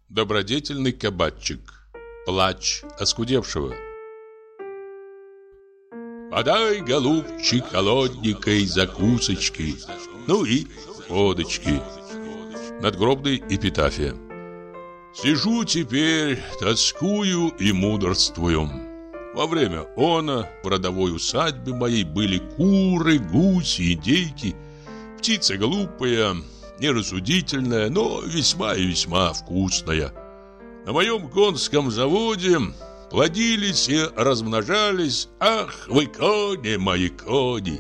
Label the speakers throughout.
Speaker 1: Добродетельный кабачик. Плач оскудевшего. Подай, голубчик, холодненькой закусочки, ну и водочки. Надгробная эпитафия. Сижу теперь, тоскую и мудрствую. Во время она в родовой усадьбе моей были куры, гуси, индейки, птица глупая, нерассудительная, но весьма и весьма вкусная. На моем конском заводе плодились и размножались, ах, вы кони мои кони.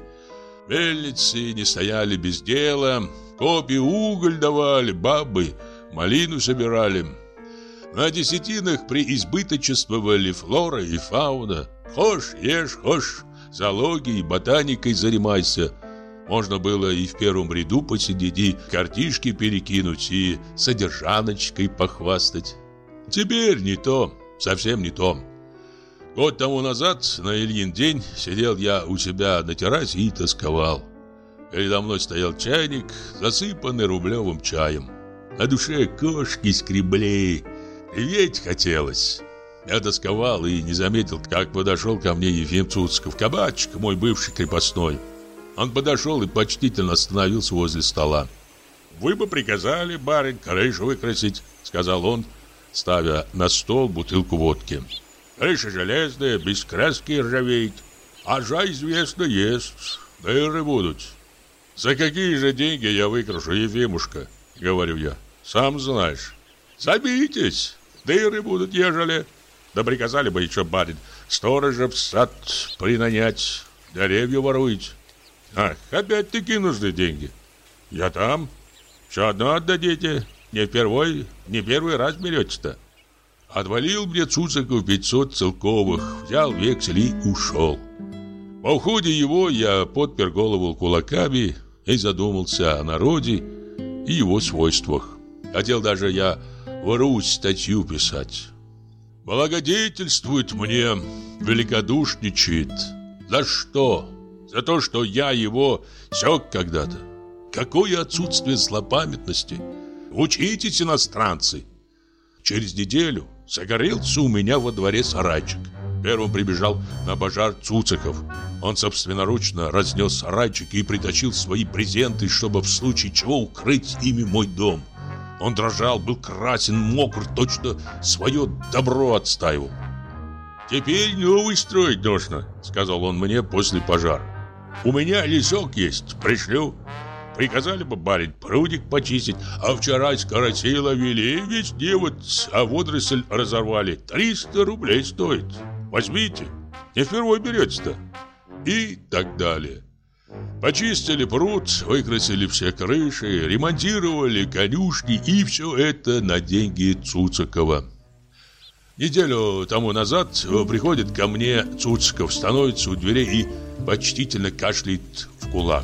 Speaker 1: Мельницы не стояли без дела, копи уголь давали, бабы малину собирали. На десятинах преизбыточествовали флора и фауна. Хошь, ешь, хошь, зоологией, ботаникой занимайся. Можно было и в первом ряду посидеть, и картишки перекинуть, и содержаночкой похвастать. Теперь не то, совсем не то. Год тому назад, на Ильин день, сидел я у себя на террасе и тосковал. Передо мной стоял чайник, засыпанный рублевым чаем. На душе кошки скребли, реветь хотелось. Я тосковал и не заметил, как подошел ко мне Ефим Цуцков, кабачик, мой бывший крепостной. Он подошел и почтительно остановился возле стола. «Вы бы приказали, барин, крышу выкрасить», — сказал он, ставя на стол бутылку водки. «Крыша железная, без краски ржавеет. А жа, известно, есть. Дыры будут». «За какие же деньги я выкрашу, Ефимушка?» — говорю я. «Сам знаешь». «Забейтесь, дыры будут, ежели». «Да приказали бы еще, барин, сторожа в сад принанять, деревья воруете». «Ах, опять-таки нужны деньги». «Я там. Все одно отдадите. Не первый раз берете-то». Отвалил мне Цуциков 500 целковых, взял вексель и ушел. По уходе его я подпер голову кулаками и задумался о народе и его свойствах. Хотел даже я в Русь статью писать. Благодетельствует мне, великодушничает. За что? За то, что я его сёк когда-то. Какое отсутствие злопамятности. Учитесь, иностранцы. Через неделю загорелся у меня во дворе сарайчик. Первым прибежал на пожар Цуциков. Он собственноручно разнес сарайчик и притащил свои презенты, чтобы в случае чего укрыть ими мой дом. Он дрожал, был красен, мокр, точно свое добро отстаивал. «Теперь новый строить нужно», — сказал он мне после пожара. «У меня лесок есть, пришлю. Приказали бы, барин, прудик почистить, а вчера скоротей ловили, и везде вот, а водоросль разорвали. 300 рублей стоит. Возьмите, не впервой берете-то». И так далее. Почистили пруд, выкрасили все крыши, ремонтировали конюшни, и все это на деньги Цуцикова. Неделю тому назад приходит ко мне Цуциков, становится у дверей и почтительно кашляет в кулак.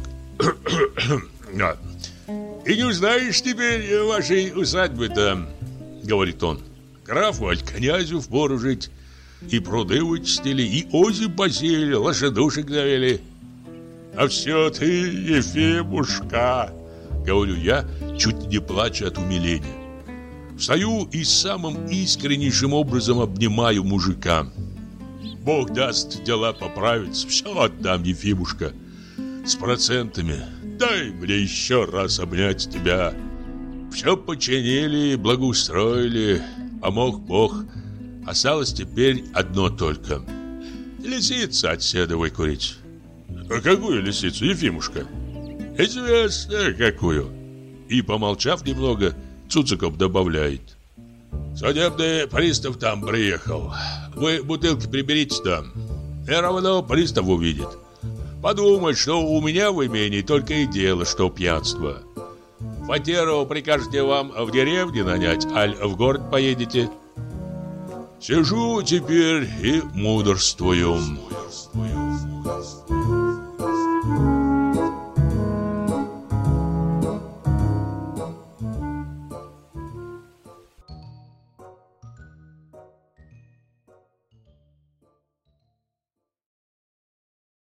Speaker 1: «И не узнаешь теперь вашей усадьбы-то», — говорит он. «Графу, аль князю впору жить. И пруды вычистили, и озим посеяли, лошадушек завели». «А все ты, Ефимушка», — говорю я, чуть не плача от умиления. Встаю и самым искреннейшим образом обнимаю мужика. «Бог даст, дела поправятся, все отдам, Ефимушка. С процентами. Дай мне еще раз обнять тебя. Все починили, благоустроили, помог Бог. Осталось теперь одно только. Лисицу от седа выкурить». «А какую лисицу, Ефимушка?» «Известно, какую». И, помолчав немного, Цуциков добавляет: «Судебный пристав там приехал. Вы бутылки приберите там. И равно пристав увидит. Подумает, что у меня в имении только и дело, что пьянство. Фатеру прикажете вам в деревне нанять, аль в город поедете?» Сижу теперь и мудрствую.